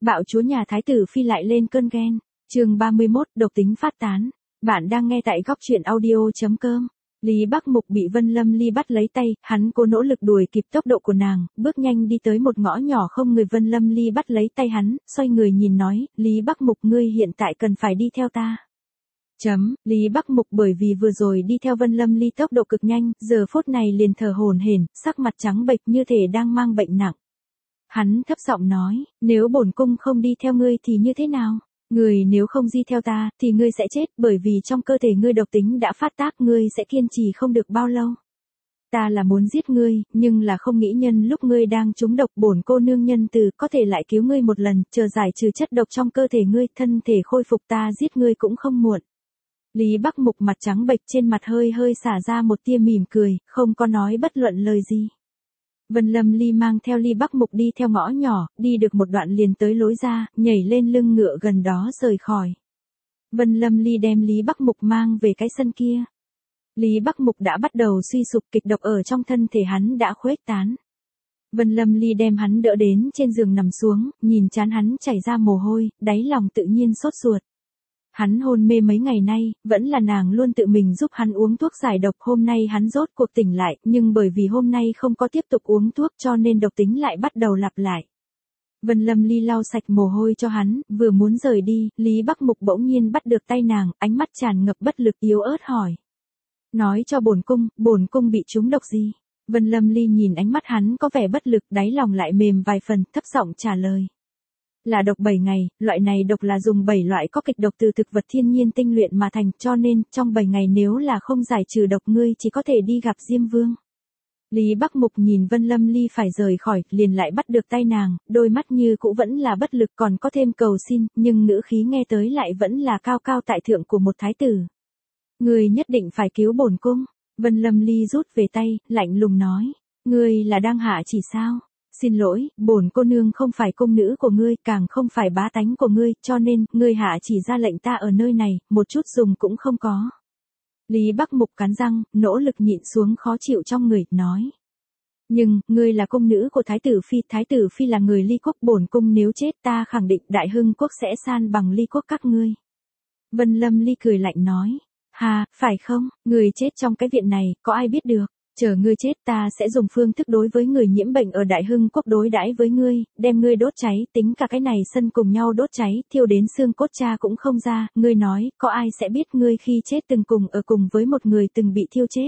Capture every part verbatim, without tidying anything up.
Bạo chúa nhà Thái tử Phi lại lên cơn ghen. Chương ba mươi mốt, độc tính phát tán. Bạn đang nghe tại góc truyện audio chấm com. Lý Bắc Mục bị Vân Lâm Ly bắt lấy tay, hắn cố nỗ lực đuổi kịp tốc độ của nàng, bước nhanh đi tới một ngõ nhỏ không người. Vân Lâm Ly bắt lấy tay hắn, xoay người nhìn nói, Lý Bắc Mục ngươi hiện tại cần phải đi theo ta. Chấm, Lý Bắc Mục bởi vì vừa rồi đi theo Vân Lâm Ly tốc độ cực nhanh, giờ phút này liền thở hổn hển, sắc mặt trắng bệch như thể đang mang bệnh nặng. Hắn thấp giọng nói, nếu bổn cung không đi theo ngươi thì như thế nào? Ngươi nếu không đi theo ta, thì ngươi sẽ chết, bởi vì trong cơ thể ngươi độc tính đã phát tác, ngươi sẽ kiên trì không được bao lâu. Ta là muốn giết ngươi, nhưng là không nghĩ nhân lúc ngươi đang trúng độc, bổn cô nương nhân từ có thể lại cứu ngươi một lần, chờ giải trừ chất độc trong cơ thể ngươi, thân thể khôi phục, ta giết ngươi cũng không muộn. Lý Bắc Mục mặt trắng bệch, trên mặt hơi hơi xả ra một tia mỉm cười, không có nói bất luận lời gì. Vân Lâm Ly mang theo Lý Bắc Mục đi theo ngõ nhỏ, đi được một đoạn liền tới lối ra, nhảy lên lưng ngựa gần đó rời khỏi. Vân Lâm Ly đem Lý Bắc Mục mang về cái sân kia. Lý Bắc Mục đã bắt đầu suy sụp, kịch độc ở trong thân thể hắn đã khuếch tán. Vân Lâm Ly đem hắn đỡ đến trên giường nằm xuống, nhìn trán hắn chảy ra mồ hôi, đáy lòng tự nhiên sốt ruột. Hắn hôn mê mấy ngày nay, vẫn là nàng luôn tự mình giúp hắn uống thuốc giải độc, hôm nay hắn rốt cuộc tỉnh lại, nhưng bởi vì hôm nay không có tiếp tục uống thuốc cho nên độc tính lại bắt đầu lặp lại. Vân Lâm Ly lau sạch mồ hôi cho hắn, vừa muốn rời đi, Lý Bắc Mục bỗng nhiên bắt được tay nàng, ánh mắt tràn ngập bất lực yếu ớt hỏi. Nói cho bổn cung, bổn cung bị trúng độc gì? Vân Lâm Ly nhìn ánh mắt hắn có vẻ bất lực, đáy lòng lại mềm vài phần, thấp giọng trả lời. Là độc bảy ngày, loại này độc là dùng bảy loại có kịch độc từ thực vật thiên nhiên tinh luyện mà thành, cho nên, trong bảy ngày nếu là không giải trừ độc ngươi chỉ có thể đi gặp Diêm Vương. Lý Bắc Mục nhìn Vân Lâm Ly phải rời khỏi, liền lại bắt được tay nàng, đôi mắt như cũ vẫn là bất lực, còn có thêm cầu xin, nhưng ngữ khí nghe tới lại vẫn là cao cao tại thượng của một thái tử. Ngươi nhất định phải cứu bổn cung. Vân Lâm Ly rút về tay, lạnh lùng nói. Ngươi là đang hạ chỉ sao? Xin lỗi, bổn cô nương không phải cung nữ của ngươi, càng không phải bá tánh của ngươi, cho nên, ngươi hạ chỉ ra lệnh ta ở nơi này, một chút dùng cũng không có. Lý Bắc Mục cắn răng, nỗ lực nhịn xuống khó chịu trong người, nói. Nhưng, ngươi là cung nữ của Thái tử Phi, Thái tử Phi là người Ly Quốc, bổn cung nếu chết ta khẳng định Đại Hưng Quốc sẽ san bằng Ly Quốc các ngươi. Vân Lâm Ly cười lạnh nói. Hà, phải không, ngươi chết trong cái viện này, có ai biết được? Chờ ngươi chết ta sẽ dùng phương thức đối với người nhiễm bệnh ở Đại Hưng Quốc đối đãi với ngươi, đem ngươi đốt cháy, tính cả cái này sân cùng nhau đốt cháy, thiêu đến xương cốt cha cũng không ra, ngươi nói, có ai sẽ biết ngươi khi chết từng cùng ở cùng với một người từng bị thiêu chết.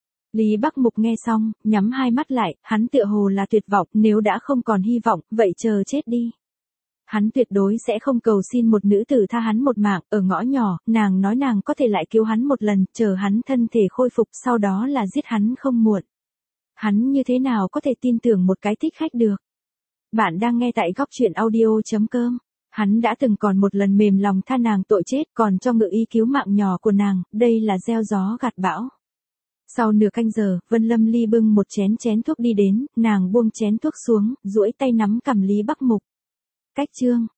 Lý Bắc Mục nghe xong, nhắm hai mắt lại, hắn tựa hồ là tuyệt vọng, nếu đã không còn hy vọng, vậy chờ chết đi. Hắn tuyệt đối sẽ không cầu xin một nữ tử tha hắn một mạng, ở ngõ nhỏ, nàng nói nàng có thể lại cứu hắn một lần, chờ hắn thân thể khôi phục, sau đó là giết hắn không muộn. Hắn như thế nào có thể tin tưởng một cái thích khách được? Bạn đang nghe tại góc truyện audio chấm com. Hắn đã từng còn một lần mềm lòng tha nàng tội chết, còn cho ngự y cứu mạng nhỏ của nàng, đây là gieo gió gặt bão. Sau nửa canh giờ, Vân Lâm Ly bưng một chén chén thuốc đi đến, nàng buông chén thuốc xuống, duỗi tay nắm cằm Lý Bắc Mục. Cách chương.